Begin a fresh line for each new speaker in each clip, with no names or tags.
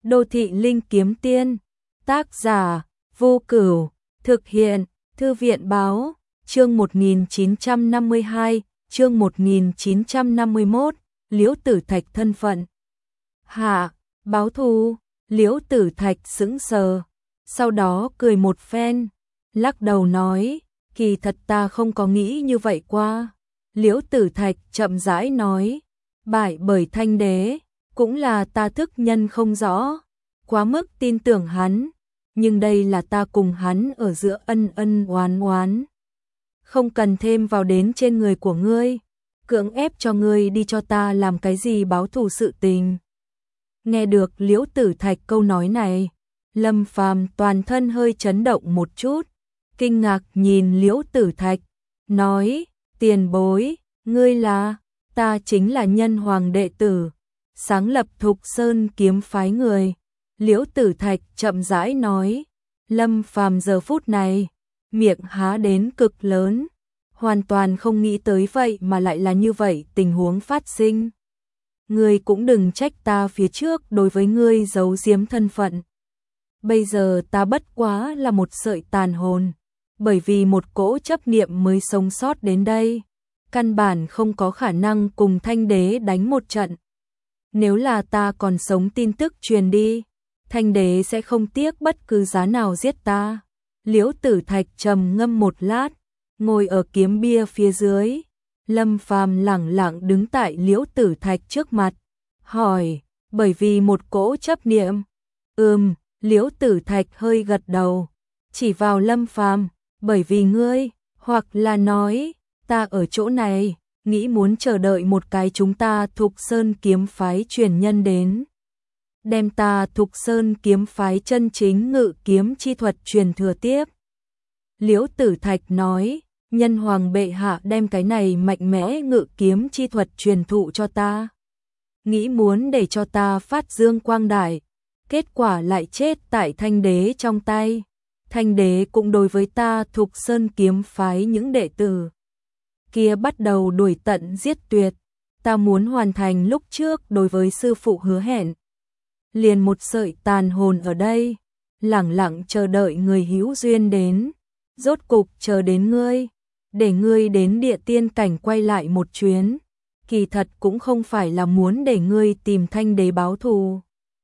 Đô thị linh kiếm tiên, tác giả, Vô Cửu, thực hiện, Thư viện báo, chương 1952, chương 1951, Liễu Tử Thạch thân phận. Hạ, báo thù, Liễu Tử Thạch sững sờ, sau đó cười một phen, lắc đầu nói, kỳ thật ta không có nghĩ như vậy qua. Liễu Tử Thạch chậm rãi nói, bại bởi Thanh Đế, cũng là ta thức nhân không rõ, quá mức tin tưởng hắn, nhưng đây là ta cùng hắn ở giữa ân ân oán oán. Không cần thêm vào đến trên người của ngươi, cưỡng ép cho ngươi đi cho ta làm cái gì báo thù sự tình. Nghe được Liễu Tử Thạch câu nói này, Lâm Phàm toàn thân hơi chấn động một chút, kinh ngạc nhìn Liễu Tử Thạch, nói, tiền bối, ngươi là, ta chính là Nhân Hoàng đệ tử, sáng lập Thục Sơn kiếm phái người. Liễu Tử Thạch chậm rãi nói, Lâm Phàm giờ phút này, miệng há đến cực lớn, hoàn toàn không nghĩ tới vậy mà lại là như vậy tình huống phát sinh. Ngươi cũng đừng trách ta phía trước đối với ngươi giấu giếm thân phận. Bây giờ ta bất quá là một sợi tàn hồn, bởi vì một cỗ chấp niệm mới sống sót đến đây, căn bản không có khả năng cùng Thanh Đế đánh một trận. Nếu là ta còn sống tin tức truyền đi, Thanh Đế sẽ không tiếc bất cứ giá nào giết ta. Liễu Tử Thạch trầm ngâm một lát, ngồi ở kiếm bia phía dưới. Lâm Phàm lẳng lặng đứng tại Liễu Tử Thạch trước mặt, hỏi, bởi vì một cỗ chấp niệm. Liễu Tử Thạch hơi gật đầu, chỉ vào Lâm Phàm, bởi vì ngươi, hoặc là nói, ta ở chỗ này, nghĩ muốn chờ đợi một cái chúng ta Thục Sơn kiếm phái truyền nhân đến. Đem ta Thục Sơn kiếm phái chân chính ngự kiếm chi thuật truyền thừa tiếp. Liễu Tử Thạch nói, Nhân Hoàng bệ hạ đem cái này mạnh mẽ ngự kiếm chi thuật truyền thụ cho ta. Nghĩ muốn để cho ta phát dương quang đại, kết quả lại chết tại Thanh Đế trong tay. Thanh Đế cũng đối với ta Thục Sơn kiếm phái những đệ tử kia bắt đầu đuổi tận giết tuyệt. Ta muốn hoàn thành lúc trước đối với sư phụ hứa hẹn. Liền một sợi tàn hồn ở đây, lẳng lặng chờ đợi người hữu duyên đến. Rốt cục chờ đến ngươi, để ngươi đến địa tiên cảnh quay lại một chuyến. Kỳ thật cũng không phải là muốn để ngươi tìm Thanh Đế báo thù.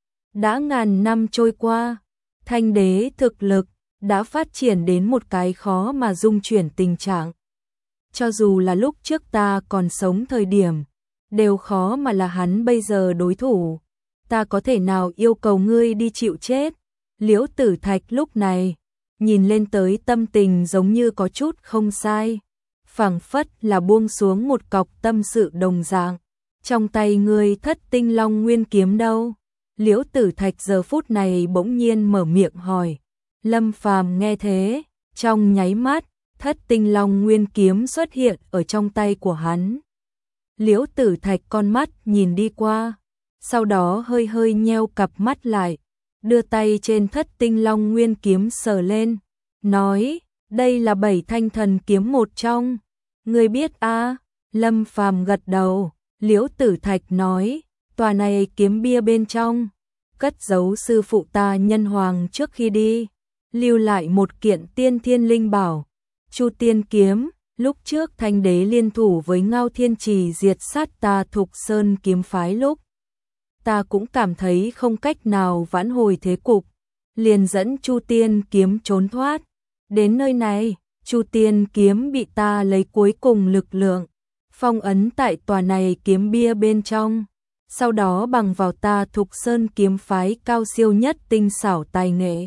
Đã ngàn năm trôi qua, Thanh Đế thực lực đã phát triển đến một cái khó mà dung chuyển tình trạng. Cho dù là lúc trước ta còn sống thời điểm, đều khó mà là hắn bây giờ đối thủ. Ta có thể nào yêu cầu ngươi đi chịu chết? Liễu Tử Thạch lúc này, nhìn lên tới tâm tình giống như có chút không sai. Phảng phất là buông xuống một cọc tâm sự đồng dạng. Trong tay ngươi Thất Tinh Long Nguyên kiếm đâu? Liễu Tử Thạch giờ phút này bỗng nhiên mở miệng hỏi. Lâm Phàm nghe thế, trong nháy mắt, Thất Tinh Long Nguyên kiếm xuất hiện ở trong tay của hắn. Liễu Tử Thạch con mắt nhìn đi qua, sau đó hơi hơi nheo cặp mắt lại, đưa tay trên Thất Tinh Long Nguyên kiếm sờ lên, nói, đây là 7 thanh thần kiếm một trong. Ngươi biết a? Lâm Phàm gật đầu. Liễu Tử Thạch nói, tòa này kiếm bia bên trong, cất giấu sư phụ ta Nhân Hoàng trước khi đi, lưu lại một kiện tiên thiên linh bảo, Chu Tiên kiếm. Lúc trước Thanh Đế liên thủ với Ngao Thiên Trì diệt sát ta Thục Sơn kiếm phái lúc, ta cũng cảm thấy không cách nào vãn hồi thế cục, liền dẫn Chu Tiên kiếm trốn thoát. Đến nơi này, Chu Tiên kiếm bị ta lấy cuối cùng lực lượng, phong ấn tại tòa này kiếm bia bên trong. Sau đó bằng vào ta Thục Sơn kiếm phái cao siêu nhất tinh xảo tài nghệ,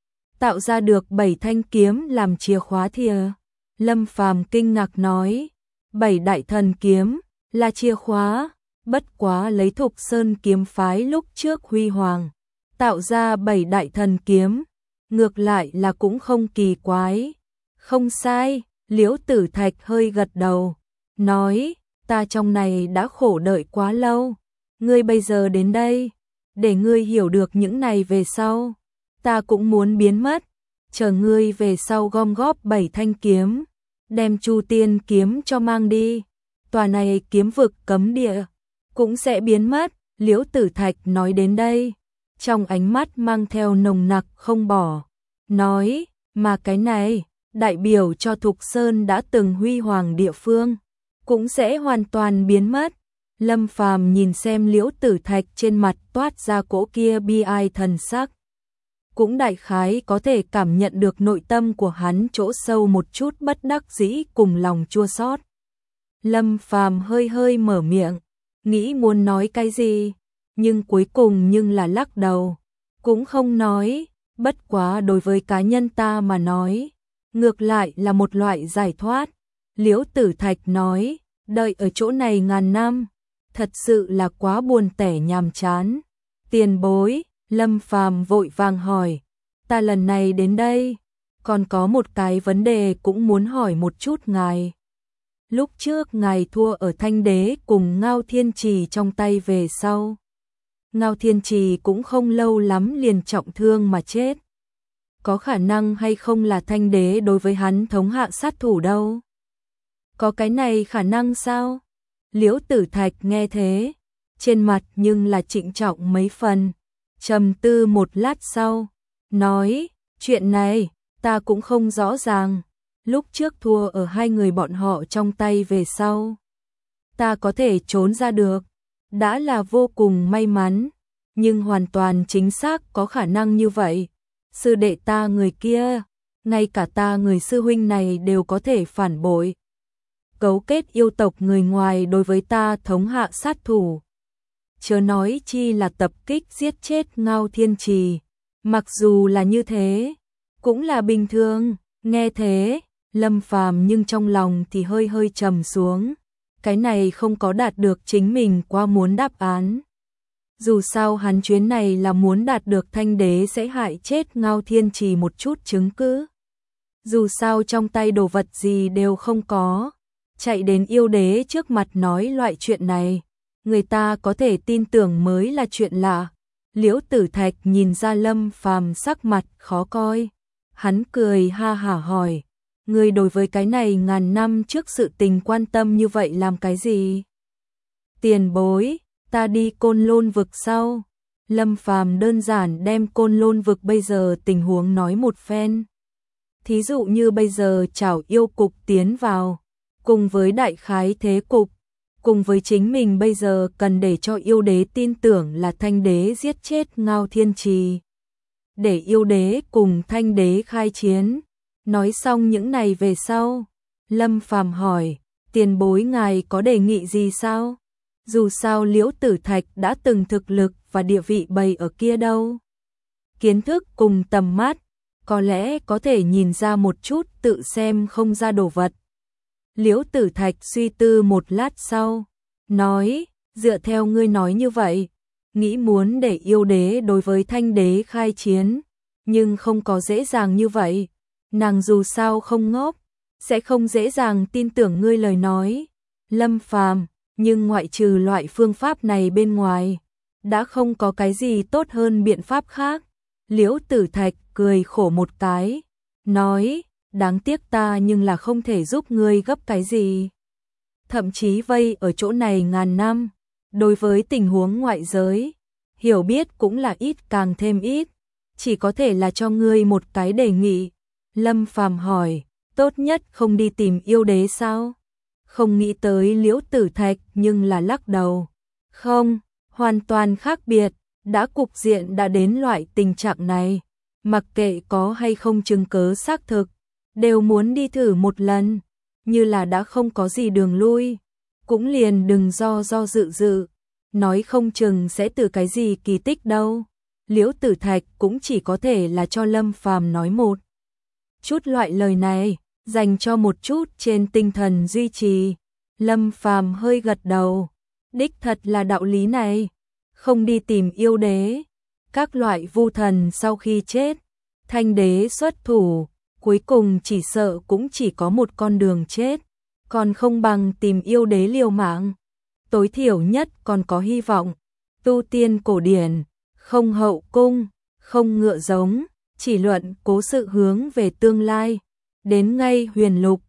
tạo ra được 7 thanh kiếm làm chìa khóa thìa. Lâm Phàm kinh ngạc nói, 7 đại thần kiếm là chìa khóa, bất quá lấy Thục Sơn kiếm phái lúc trước huy hoàng, tạo ra 7 đại thần kiếm, ngược lại là cũng không kỳ quái. Không sai, Liễu Tử Thạch hơi gật đầu, nói, ta trong này đã khổ đợi quá lâu, ngươi bây giờ đến đây, để ngươi hiểu được những này về sau, ta cũng muốn biến mất, chờ ngươi về sau gom góp 7 thanh kiếm, đem Chu Tiên kiếm cho mang đi, tòa này kiếm vực cấm địa cũng sẽ biến mất. Liễu Tử Thạch nói đến đây, trong ánh mắt mang theo nồng nặc không bỏ, nói, mà cái này, đại biểu cho Thục Sơn đã từng huy hoàng địa phương, cũng sẽ hoàn toàn biến mất. Lâm Phàm nhìn xem Liễu Tử Thạch trên mặt toát ra cỗ kia bi ai thần sắc. Cũng đại khái có thể cảm nhận được nội tâm của hắn chỗ sâu một chút bất đắc dĩ cùng lòng chua xót. Lâm Phàm hơi hơi mở miệng, nghĩ muốn nói cái gì, nhưng cuối cùng là lắc đầu, cũng không nói, bất quá đối với cá nhân ta mà nói, ngược lại là một loại giải thoát. Liễu Tử Thạch nói, đợi ở chỗ này ngàn năm, thật sự là quá buồn tẻ nhàm chán. Tiền bối, Lâm Phàm vội vàng hỏi, ta lần này đến đây, còn có một cái vấn đề cũng muốn hỏi một chút ngài. Lúc trước ngài thua ở Thanh Đế cùng Ngao Thiên Trì trong tay về sau. Ngao Thiên Trì cũng không lâu lắm liền trọng thương mà chết. Có khả năng hay không là Thanh Đế đối với hắn thống hạ sát thủ đâu? Có cái này khả năng sao? Liễu Tử Thạch nghe thế, trên mặt nhưng là trịnh trọng mấy phần, trầm tư một lát sau, nói, chuyện này, ta cũng không rõ ràng, lúc trước thua ở hai người bọn họ trong tay về sau. Ta có thể trốn ra được, đã là vô cùng may mắn, nhưng hoàn toàn chính xác có khả năng như vậy. Sư đệ ta người kia, ngay cả ta người sư huynh này đều có thể phản bội. Cấu kết yêu tộc người ngoài đối với ta thống hạ sát thủ. Chớ nói chi là tập kích giết chết Ngao Thiên Trì. Mặc dù là như thế, cũng là bình thường. Nghe thế, Lâm Phàm nhưng trong lòng thì hơi hơi trầm xuống. Cái này không có đạt được chính mình qua muốn đáp án. Dù sao hắn chuyến này là muốn đạt được Thanh Đế sẽ hại chết Ngao Thiên Trì một chút chứng cứ. Dù sao trong tay đồ vật gì đều không có, chạy đến yêu đế trước mặt nói loại chuyện này, người ta có thể tin tưởng mới là chuyện lạ. Liễu Tử Thạch nhìn ra Lâm Phàm sắc mặt khó coi, hắn cười ha hả hỏi, người đối với cái này ngàn năm trước sự tình quan tâm như vậy làm cái gì? Tiền bối, ta đi Côn Lôn vực sau. Lâm Phàm đơn giản đem Côn Lôn vực bây giờ tình huống nói một phen. Thí dụ như bây giờ Trảo Yêu cục tiến vào, cùng với đại khái thế cục, cùng với chính mình bây giờ cần để cho yêu đế tin tưởng là Thanh Đế giết chết Ngao Thiên Trì. Để yêu đế cùng Thanh Đế khai chiến. Nói xong những này về sau, Lâm Phàm hỏi, tiền bối ngài có đề nghị gì sao? Dù sao Liễu Tử Thạch đã từng thực lực và địa vị bày ở kia đâu. Kiến thức cùng tầm mắt, có lẽ có thể nhìn ra một chút tự xem không ra đồ vật. Liễu Tử Thạch suy tư một lát sau, nói, dựa theo ngươi nói như vậy, nghĩ muốn để yêu đế đối với Thanh Đế khai chiến, nhưng không có dễ dàng như vậy. Nàng dù sao không ngốc, sẽ không dễ dàng tin tưởng ngươi lời nói. Lâm Phàm, nhưng ngoại trừ loại phương pháp này bên ngoài, đã không có cái gì tốt hơn biện pháp khác. Liễu Tử Thạch cười khổ một cái, nói, đáng tiếc ta nhưng là không thể giúp ngươi gấp cái gì. Thậm chí vây ở chỗ này ngàn năm, đối với tình huống ngoại giới, hiểu biết cũng là ít càng thêm ít, chỉ có thể là cho ngươi một cái đề nghị. Lâm Phàm hỏi, tốt nhất không đi tìm yêu đế sao? Không nghĩ tới Liễu Tử Thạch nhưng là lắc đầu. Không, hoàn toàn khác biệt, đã cục diện đã đến loại tình trạng này, mặc kệ có hay không chứng cớ xác thực, đều muốn đi thử một lần, như là đã không có gì đường lui, cũng liền đừng do dự, nói không chừng sẽ từ cái gì kỳ tích đâu. Liễu Tử Thạch cũng chỉ có thể là cho Lâm Phàm nói một chút loại lời này, dành cho một chút trên tinh thần duy trì. Lâm Phàm hơi gật đầu, đích thật là đạo lý này, không đi tìm yêu đế, các loại vu thần sau khi chết, Thanh Đế xuất thủ, cuối cùng chỉ sợ cũng chỉ có một con đường chết, còn không bằng tìm yêu đế liều mạng, tối thiểu nhất còn có hy vọng. Tu tiên cổ điển, không hậu cung, không ngựa giống, chỉ luận cố sự hướng về tương lai. Đến ngay huyền lục,